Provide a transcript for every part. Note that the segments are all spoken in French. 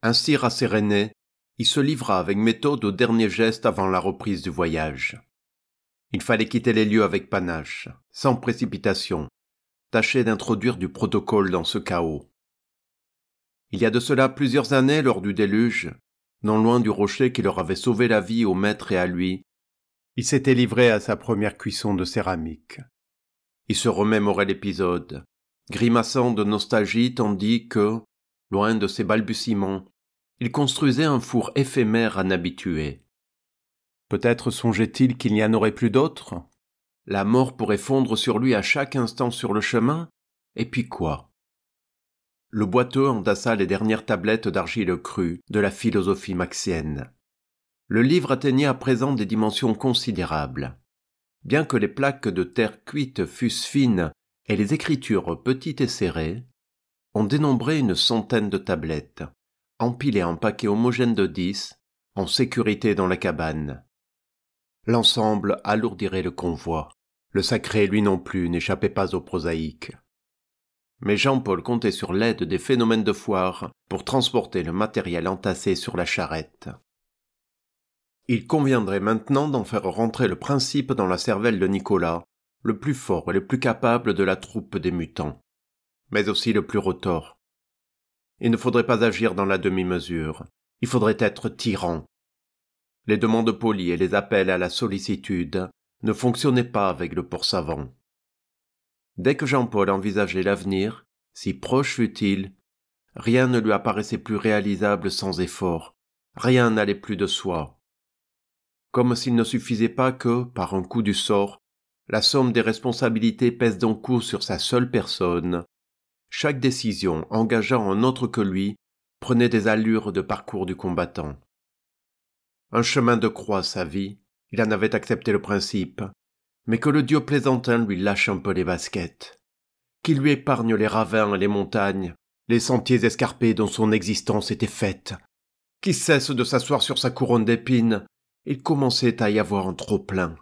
Ainsi rasséréné, il se livra avec méthode au dernier geste avant la reprise du voyage. Il fallait quitter les lieux avec panache, sans précipitation, tâcher d'introduire du protocole dans ce chaos. Il y a de cela plusieurs années, lors du déluge, non loin du rocher qui leur avait sauvé la vie au maître et à lui, il s'était livré à sa première cuisson de céramique. Il se remémorait l'épisode, grimaçant de nostalgie tandis que, loin de ses balbutiements, il construisait un four éphémère à n'habituer. Peut-être songeait-il qu'il n'y en aurait plus d'autres ? La mort pourrait fondre sur lui à chaque instant sur le chemin, et puis quoi ? Le boiteux endassa les dernières tablettes d'argile crue de la philosophie maxienne. Le livre atteignait à présent des dimensions considérables. Bien que les plaques de terre cuite fussent fines et les écritures petites et serrées, on dénombrait une centaine de tablettes, empilées en paquets homogènes de 10, en sécurité dans la cabane. L'ensemble alourdirait le convoi. Le sacré, lui non plus, n'échappait pas au prosaïque. Mais Jean-Paul comptait sur l'aide des phénomènes de foire pour transporter le matériel entassé sur la charrette. Il conviendrait maintenant d'en faire rentrer le principe dans la cervelle de Nicolas, le plus fort et le plus capable de la troupe des mutants, mais aussi le plus retors. Il ne faudrait pas agir dans la demi-mesure, il faudrait être tyran. Les demandes polies et les appels à la sollicitude ne fonctionnaient pas avec le port savant. Dès que Jean-Paul envisageait l'avenir, si proche fût-il, rien ne lui apparaissait plus réalisable sans effort, rien n'allait plus de soi. Comme s'il ne suffisait pas que, par un coup du sort, la somme des responsabilités pèse d'un coup sur sa seule personne, chaque décision engageant un autre que lui prenait des allures de parcours du combattant. Un chemin de croix, sa vie, il en avait accepté le principe, mais que le dieu plaisantin lui lâche un peu les baskets, qu'il lui épargne les ravins et les montagnes, les sentiers escarpés dont son existence était faite, qu'il cesse de s'asseoir sur sa couronne d'épines. Il commençait à y avoir un trop-plein.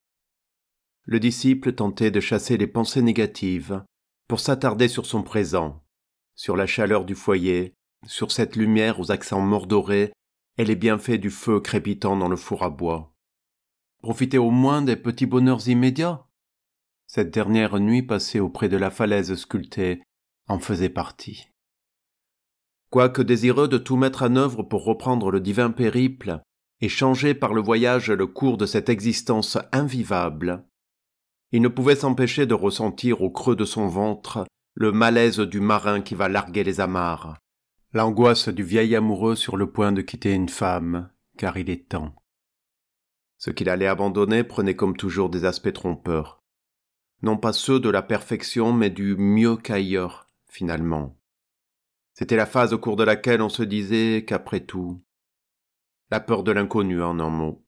Le disciple tentait de chasser les pensées négatives pour s'attarder sur son présent, sur la chaleur du foyer, sur cette lumière aux accents mordorés et les bienfaits du feu crépitant dans le four à bois. Profiter au moins des petits bonheurs immédiats. Cette dernière nuit passée auprès de la falaise sculptée en faisait partie. Quoique désireux de tout mettre en œuvre pour reprendre le divin périple, et changer par le voyage le cours de cette existence invivable, il ne pouvait s'empêcher de ressentir au creux de son ventre le malaise du marin qui va larguer les amarres, l'angoisse du vieil amoureux sur le point de quitter une femme, car il est temps. Ce qu'il allait abandonner prenait comme toujours des aspects trompeurs, non pas ceux de la perfection, mais du mieux qu'ailleurs, finalement. C'était la phase au cours de laquelle on se disait qu'après tout, la peur de l'inconnu en un mot.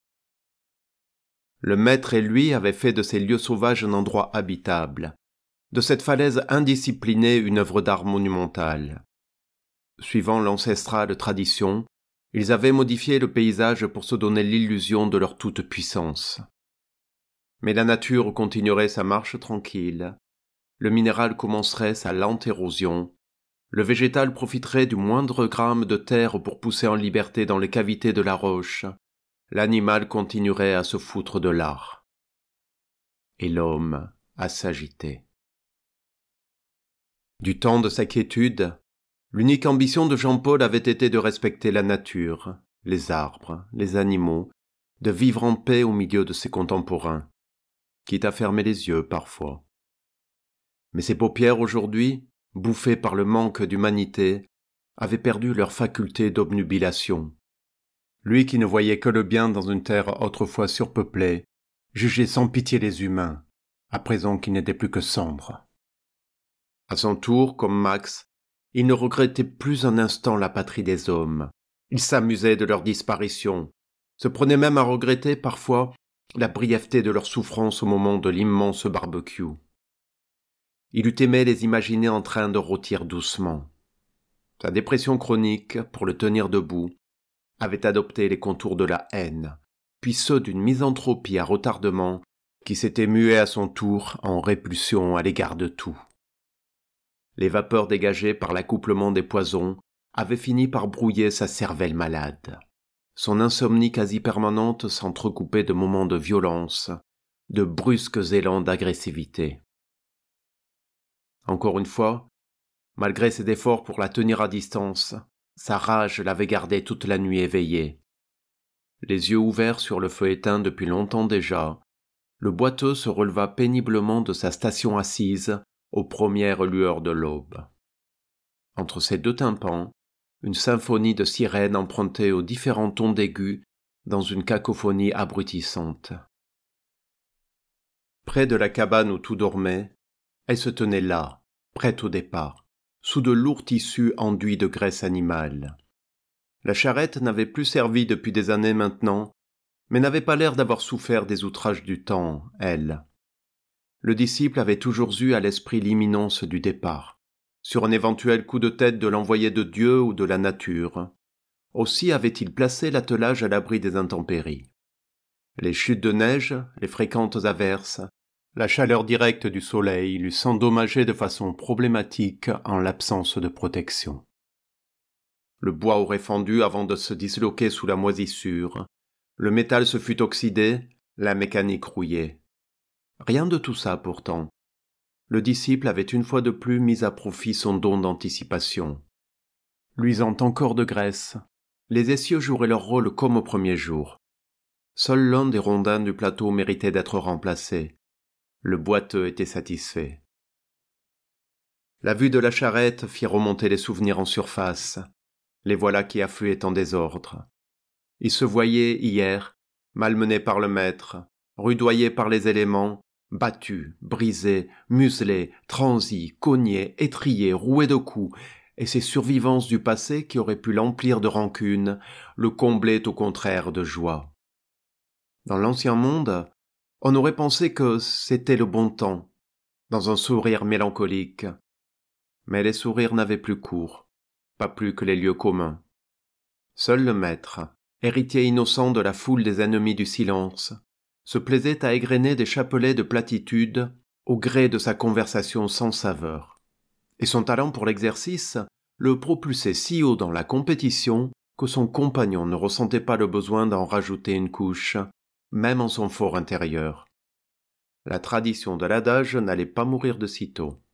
Le maître et lui avaient fait de ces lieux sauvages un endroit habitable, de cette falaise indisciplinée une œuvre d'art monumentale. Suivant l'ancestrale tradition, ils avaient modifié le paysage pour se donner l'illusion de leur toute-puissance. Mais la nature continuerait sa marche tranquille, le minéral commencerait sa lente érosion, le végétal profiterait du moindre gramme de terre pour pousser en liberté dans les cavités de la roche. L'animal continuerait à se foutre de l'art. Et l'homme à s'agiter. Du temps de sa quiétude, l'unique ambition de Jean-Paul avait été de respecter la nature, les arbres, les animaux, de vivre en paix au milieu de ses contemporains, quitte à fermer les yeux parfois. Mais ses paupières aujourd'hui, bouffés par le manque d'humanité, avaient perdu leur faculté d'obnubilation. Lui qui ne voyait que le bien dans une terre autrefois surpeuplée, jugeait sans pitié les humains, à présent qu'ils n'étaient plus que cendres. À son tour, comme Max, il ne regrettait plus un instant la patrie des hommes. Il s'amusait de leur disparition, se prenait même à regretter parfois la brièveté de leur souffrance au moment de l'immense barbecue. Il eût aimé les imaginer en train de rôtir doucement. Sa dépression chronique, pour le tenir debout, avait adopté les contours de la haine, puis ceux d'une misanthropie à retardement qui s'était muée à son tour en répulsion à l'égard de tout. Les vapeurs dégagées par l'accouplement des poisons avait fini par brouiller sa cervelle malade. Son insomnie quasi permanente s'entrecoupait de moments de violence, de brusques élans d'agressivité. Encore une fois, malgré ses efforts pour la tenir à distance, sa rage l'avait gardée toute la nuit éveillée. Les yeux ouverts sur le feu éteint depuis longtemps déjà, le boiteux se releva péniblement de sa station assise aux premières lueurs de l'aube. Entre ses deux tympans, une symphonie de sirènes empruntait aux différents tons d'aigus dans une cacophonie abrutissante. Près de la cabane où tout dormait, elle se tenait là, prête au départ, sous de lourds tissus enduits de graisse animale. La charrette n'avait plus servi depuis des années maintenant, mais n'avait pas l'air d'avoir souffert des outrages du temps, elle. Le disciple avait toujours eu à l'esprit l'imminence du départ, sur un éventuel coup de tête de l'envoyé de Dieu ou de la nature. Aussi avait-il placé l'attelage à l'abri des intempéries. Les chutes de neige, les fréquentes averses, la chaleur directe du soleil l'eussent endommagé de façon problématique en l'absence de protection. Le bois aurait fendu avant de se disloquer sous la moisissure, le métal se fût oxydé, la mécanique rouillée. Rien de tout ça pourtant. Le disciple avait une fois de plus mis à profit son don d'anticipation. Luisant encore de graisse, les essieux joueraient leur rôle comme au premier jour. Seul l'un des rondins du plateau méritait d'être remplacé. Le boiteux était satisfait. La vue de la charrette fit remonter les souvenirs en surface. Les voilà qui affluaient en désordre. Ils se voyaient hier, malmenés par le maître, rudoyés par les éléments, battus, brisés, muselés, transis, cognés, étriés, roués de coups, et ces survivances du passé qui auraient pu l'emplir de rancune, le comblaient au contraire de joie. Dans l'ancien monde, on aurait pensé que c'était le bon temps, dans un sourire mélancolique. Mais les sourires n'avaient plus cours, pas plus que les lieux communs. Seul le maître, héritier innocent de la foule des ennemis du silence, se plaisait à égrener des chapelets de platitudes au gré de sa conversation sans saveur. Et son talent pour l'exercice le propulsait si haut dans la compétition que son compagnon ne ressentait pas le besoin d'en rajouter une couche, même en son fort intérieur. La tradition de l'adage n'allait pas mourir de sitôt.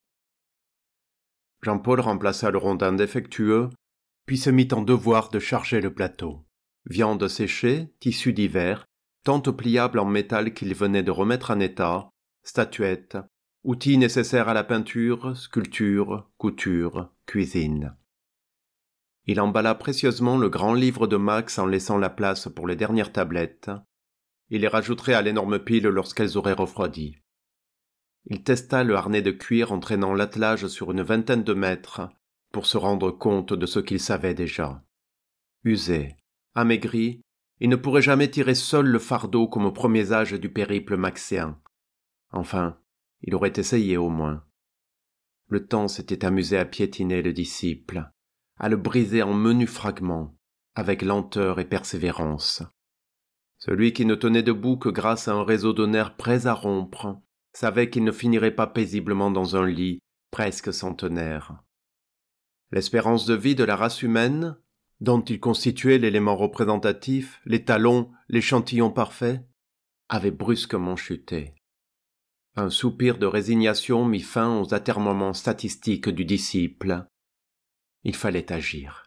Jean-Paul remplaça le rondin défectueux, puis se mit en devoir de charger le plateau. Viande séchée, tissus divers, tentes pliables en métal qu'il venait de remettre en état, statuettes, outils nécessaires à la peinture, sculpture, couture, cuisine. Il emballa précieusement le grand livre de Max en laissant la place pour les dernières tablettes. Il les rajouterait à l'énorme pile lorsqu'elles auraient refroidi. Il testa le harnais de cuir entraînant l'attelage sur une vingtaine de mètres pour se rendre compte de ce qu'il savait déjà. Usé, amaigri, il ne pourrait jamais tirer seul le fardeau comme aux premiers âges du périple maxéen. Enfin, il aurait essayé au moins. Le temps s'était amusé à piétiner le disciple, à le briser en menus fragments, avec lenteur et persévérance. Celui qui ne tenait debout que grâce à un réseau de nerfs prêts à rompre, savait qu'il ne finirait pas paisiblement dans un lit presque centenaire. L'espérance de vie de la race humaine, dont il constituait l'élément représentatif, l'étalon, l'échantillon parfait, avait brusquement chuté. Un soupir de résignation mit fin aux atermoiements statistiques du disciple. Il fallait agir.